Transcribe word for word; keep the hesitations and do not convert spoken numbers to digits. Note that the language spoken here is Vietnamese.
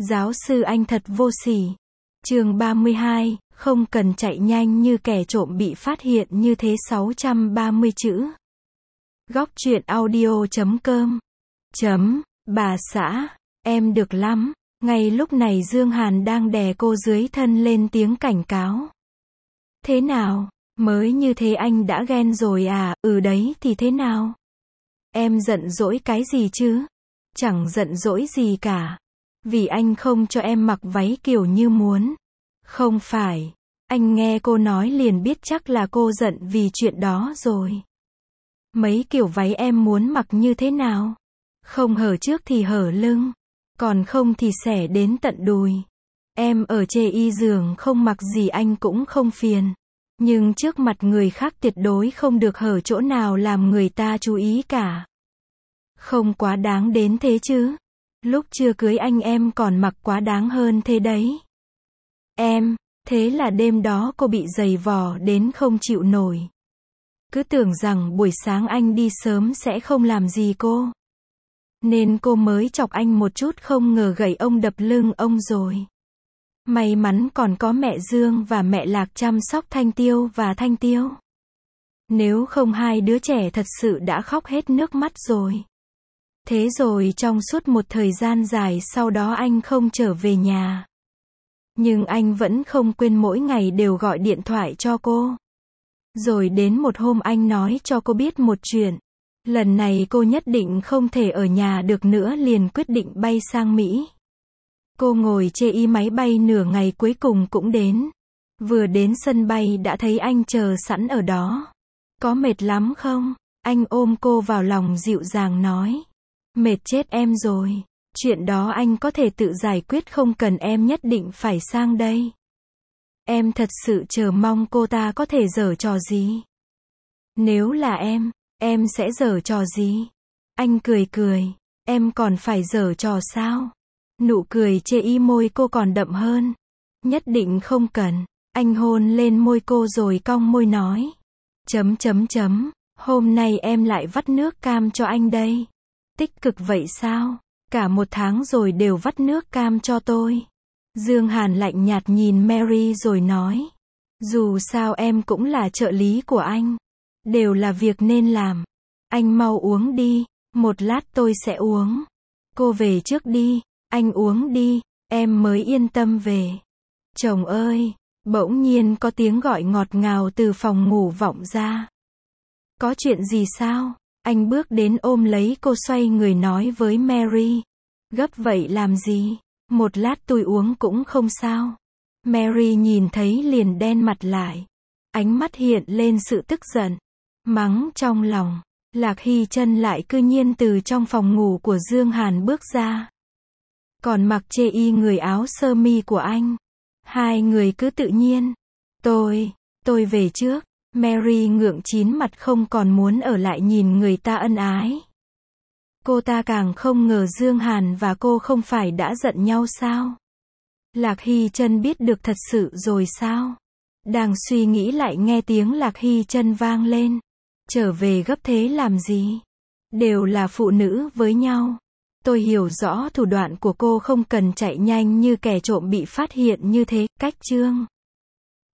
Giáo sư anh thật vô sỉ. Chương ba mươi hai, không cần chạy nhanh như kẻ trộm bị phát hiện như thế sáu trăm ba mươi chữ. Góc truyện audio chấm com. Chấm, bà xã, em được lắm. Ngay lúc này Dương Hàn đang đè cô dưới thân lên tiếng cảnh cáo. Thế nào, mới như thế anh đã ghen rồi à, ừ đấy thì thế nào? Em giận dỗi cái gì chứ? Chẳng giận dỗi gì cả. Vì anh không cho em mặc váy kiểu như muốn. Không phải, anh nghe cô nói liền biết chắc là cô giận vì chuyện đó rồi. Mấy kiểu váy em muốn mặc như thế nào? Không hở trước thì hở lưng, còn không thì xẻ đến tận đùi. Em ở chê y giường không mặc gì anh cũng không phiền. Nhưng trước mặt người khác tuyệt đối không được hở chỗ nào làm người ta chú ý cả. Không quá đáng đến thế chứ. Lúc chưa cưới anh em còn mặc quá đáng hơn thế đấy. Em, thế là đêm đó cô bị giày vò đến không chịu nổi. Cứ tưởng rằng buổi sáng anh đi sớm sẽ không làm gì cô. Nên cô mới chọc anh một chút, không ngờ gậy ông đập lưng ông rồi. May mắn còn có mẹ Dương và mẹ Lạc chăm sóc Thanh Tiêu và Thanh Tiêu. Nếu không hai đứa trẻ thật sự đã khóc hết nước mắt rồi. Thế rồi trong suốt một thời gian dài sau đó anh không trở về nhà. Nhưng anh vẫn không quên mỗi ngày đều gọi điện thoại cho cô. Rồi đến một hôm anh nói cho cô biết một chuyện. Lần này cô nhất định không thể ở nhà được nữa, liền quyết định bay sang Mỹ. Cô ngồi chê y máy bay nửa ngày cuối cùng cũng đến. Vừa đến sân bay đã thấy anh chờ sẵn ở đó. Có mệt lắm không? Anh ôm cô vào lòng dịu dàng nói. Mệt chết em rồi. Chuyện đó anh có thể tự giải quyết, không cần em nhất định phải sang đây. Em thật sự chờ mong cô ta có thể giở trò gì. Nếu là em, em sẽ giở trò gì? Anh cười cười. Em còn phải giở trò sao? Nụ cười chê y môi cô còn đậm hơn. Nhất định không cần. Anh hôn lên môi cô rồi cong môi nói. Chấm chấm chấm. Hôm nay em lại vắt nước cam cho anh đây. Tích cực vậy sao? Cả một tháng rồi đều vắt nước cam cho tôi. Dương Hàn lạnh nhạt nhìn Mary rồi nói. Dù sao em cũng là trợ lý của anh. Đều là việc nên làm. Anh mau uống đi. Một lát tôi sẽ uống. Cô về trước đi. Anh uống đi. Em mới yên tâm về. Chồng ơi. Bỗng nhiên có tiếng gọi ngọt ngào từ phòng ngủ vọng ra. Có chuyện gì sao? Anh bước đến ôm lấy cô, xoay người nói với Mary. Gấp vậy làm gì? Một lát tôi uống cũng không sao. Mary nhìn thấy liền đen mặt lại. Ánh mắt hiện lên sự tức giận. Mắng trong lòng. Lạc Hy Trân lại cư nhiên từ trong phòng ngủ của Dương Hàn bước ra. Còn mặc chê y người áo sơ mi của anh. Hai người cứ tự nhiên. Tôi, tôi về trước. Mary ngượng chín mặt không còn muốn ở lại nhìn người ta ân ái. Cô ta càng không ngờ Dương Hàn và cô không phải đã giận nhau sao? Lạc Hy Trân biết được thật sự rồi sao? Đang suy nghĩ lại nghe tiếng Lạc Hy Trân vang lên. Trở về gấp thế làm gì? Đều là phụ nữ với nhau. Tôi hiểu rõ thủ đoạn của cô, không cần chạy nhanh như kẻ trộm bị phát hiện như thế. Cách chương